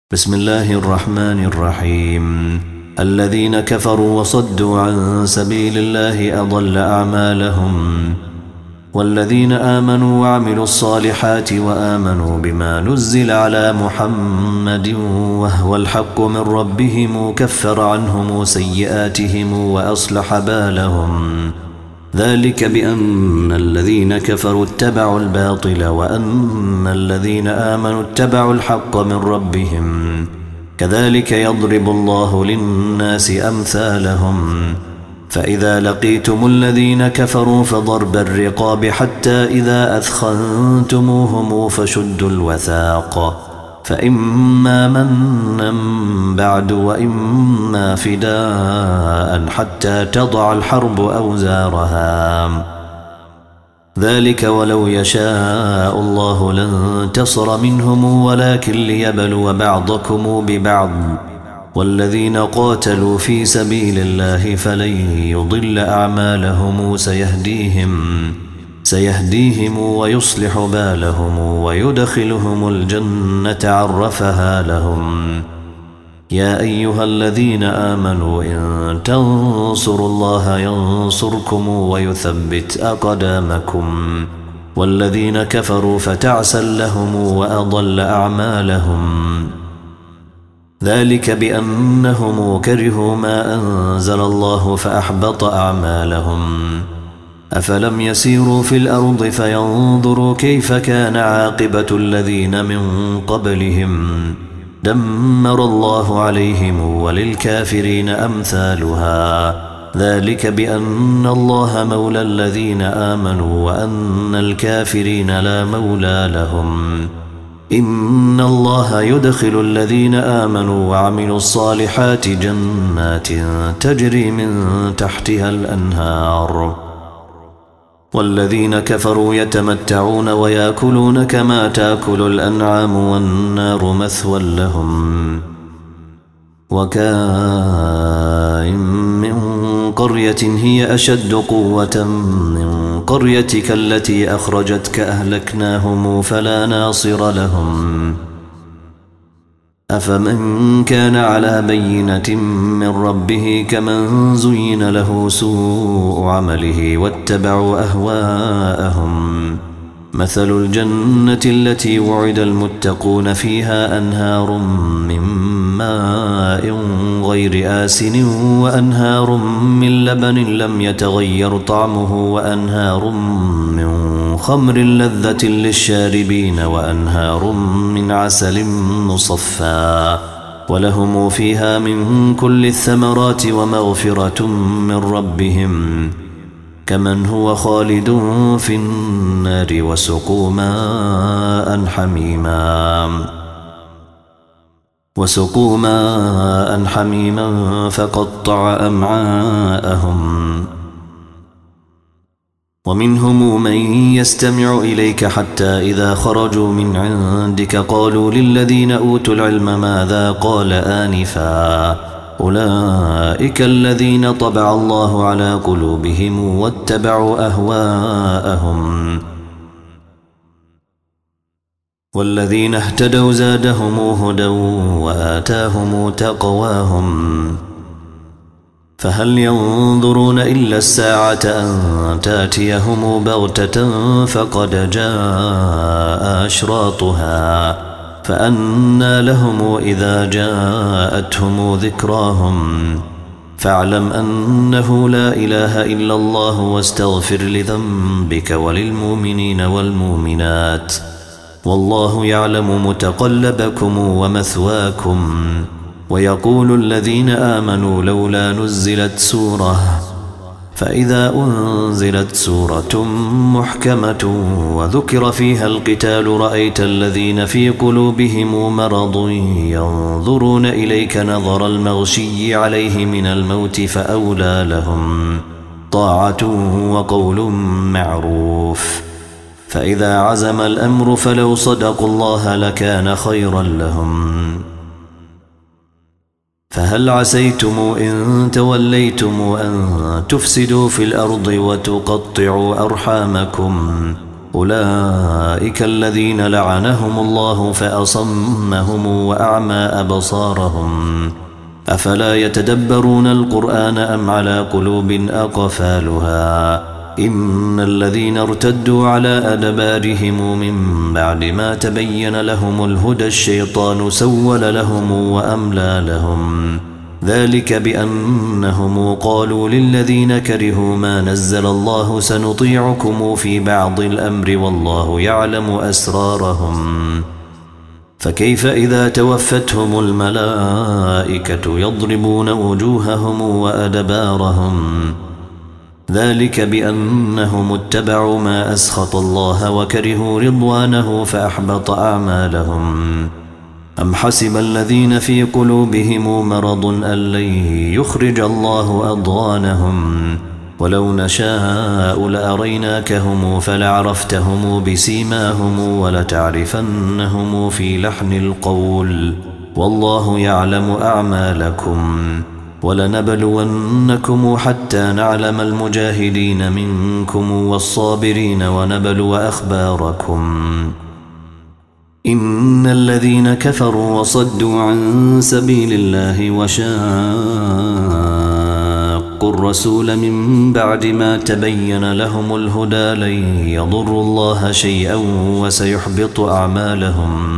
بسم الله الرحمن الرحيم. الذين كفروا وصدوا عن سبيل الله أضل أعمالهم، والذين آمنوا وعملوا الصالحات وآمنوا بما نزل على محمد وهو الحق من ربهم كفر عنهم سيئاتهم وأصلح بالهم. ذلك بأن الذين كفروا اتبعوا الباطل وأن الذين آمنوا اتبعوا الحق من ربهم. كذلك يضرب الله للناس أمثالهم. فإذا لقيتم الذين كفروا فضرب الرقاب حتى إذا أثخنتموهم فشدوا الوثاق، فإما منا بعد وإما فداء حتى تضع الحرب أوزارها. ذلك ولو يشاء الله لانتصر منهم ولكن ليبلو بعضكم ببعض. والذين قاتلوا في سبيل الله فلن يضل أعمالهم سيهديهم ويصلح بالهم ويدخلهم الجنة عرفها لهم. يا أيها الذين آمنوا إن تنصروا الله ينصركم ويثبت أقدامكم. والذين كفروا فتعسا لهم وأضل أعمالهم. ذلك بأنهم كرهوا ما أنزل الله فأحبط أعمالهم. أفلم يسيروا في الأرض فينظروا كيف كان عاقبة الذين من قبلهم دمر الله عليهم وللكافرين أمثالها. ذلك بأن الله مولى الذين آمنوا وأن الكافرين لا مولى لهم. إن الله يدخل الذين آمنوا وعملوا الصالحات جنات تجري من تحتها الأنهار، والذين كفروا يتمتعون ويأكلون كما تأكل الأنعام والنار مثوى لهم. وكأين من قرية هي أشد قوة من قريتك التي أخرجتك أهلكناهم فلا ناصر لهم. أفمن كان على بينة من ربه كمن زين له سوء عمله واتبعوا أهواءهم. مثل الجنة التي وعد المتقون فيها أنهار من ماء غير آسن وأنهار من لبن لم يتغير طعمه وأنهار من خمر لذة للشاربين وأنهار من عسل مصفى ولهم فيها من كل الثمرات ومغفرة من ربهم كمن هو خالد في النار وسقوا ماء حميما فقطع أمعاءهم. ومنهم من يستمع إليك حتى إذا خرجوا من عندك قالوا للذين أوتوا العلم ماذا قال آنفا أولئك الذين طبع الله على قلوبهم واتبعوا أهواءهم. والذين اهتدوا زادهم هدى وآتاهم تقواهم. فهل ينظرون إلا الساعة أن تأتيهم بغتة فقد جاء أشراطها فأنى لهم إذا جاءتهم ذكراهم. فاعلم أنه لا إله إلا الله واستغفر لذنبك وللمؤمنين والمؤمنات والله يعلم متقلبكم ومثواكم. ويقول الذين آمنوا لولا نزلت سورة فإذا أنزلت سورة محكمة وذكر فيها القتال رأيت الذين في قلوبهم مرض ينظرون إليك نظر المغشي عليه من الموت فأولى لهم طاعة وقول معروف. فإذا عزم الأمر فلو صدقوا الله لكان خيرا لهم. فهل عسيتم إن توليتم أن تفسدوا في الأرض وتقطعوا أرحامكم أولئك الذين لعنهم الله فأصمهم وأعمى أبصارهم أفلا يتدبرون القرآن أم على قلوب أقفالها إن الذين ارتدوا على أدبارهم من بعد ما تبين لهم الهدى الشيطان سول لهم وأملى لهم ذلك بأنهم قالوا للذين كرهوا ما نزل الله سنطيعكم في بعض الأمر والله يعلم أسرارهم فكيف إذا توفتهم الملائكة يضربون وجوههم وأدبارهم ذلك بأنهم اتبعوا ما أسخط الله وكرهوا رضوانه فأحبط أعمالهم أم حسب الذين في قلوبهم مرض أن لن يخرج الله أضغانهم ولو نشاء لأريناكهم فلعرفتهم بسيماهم ولتعرفنهم في لحن القول والله يعلم أعمالكم ولنبلونكم حتى نعلم المجاهدين منكم والصابرين ونبلو أخباركم إن الذين كفروا وصدوا عن سبيل الله وشاقوا الرسول من بعد ما تبين لهم الهدى لن يضروا الله شيئا وسيحبط أعمالهم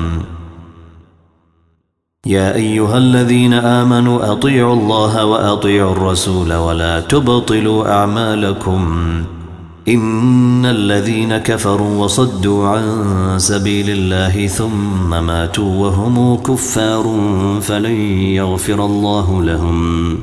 يا أيها الذين آمنوا أطيعوا الله وأطيعوا الرسول ولا تبطلوا أعمالكم إن الذين كفروا وصدوا عن سبيل الله ثم ماتوا وهم كفار فلن يغفر الله لهم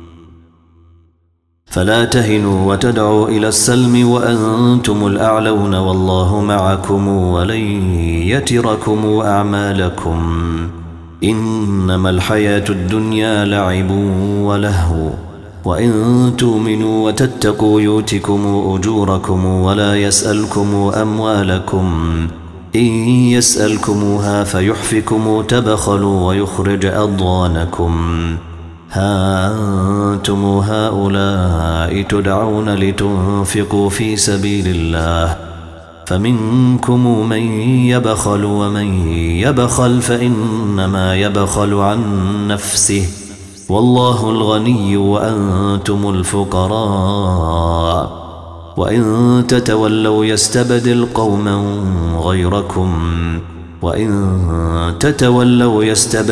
فلا تهنوا وتدعوا إلى السلم وأنتم الأعلون والله معكم ولن يتركم أعمالكم إنما الحياة الدنيا لعب ولهو وإن تؤمنوا وتتقوا يؤتكم أجوركم ولا يسألكم أموالكم إن يسألكموها فيحفكم تبخلوا ويخرج أضغانكم ها أنتم هؤلاء تدعون لتنفقوا في سبيل الله فمنكم من يبخل ومن يبخل فإنما يبخل عن نفسه والله الغني وأنتم الفقراء وإن تتولوا يستبدل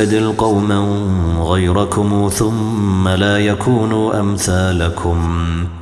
قوما غيركم ثم لا يكونوا أمثالكم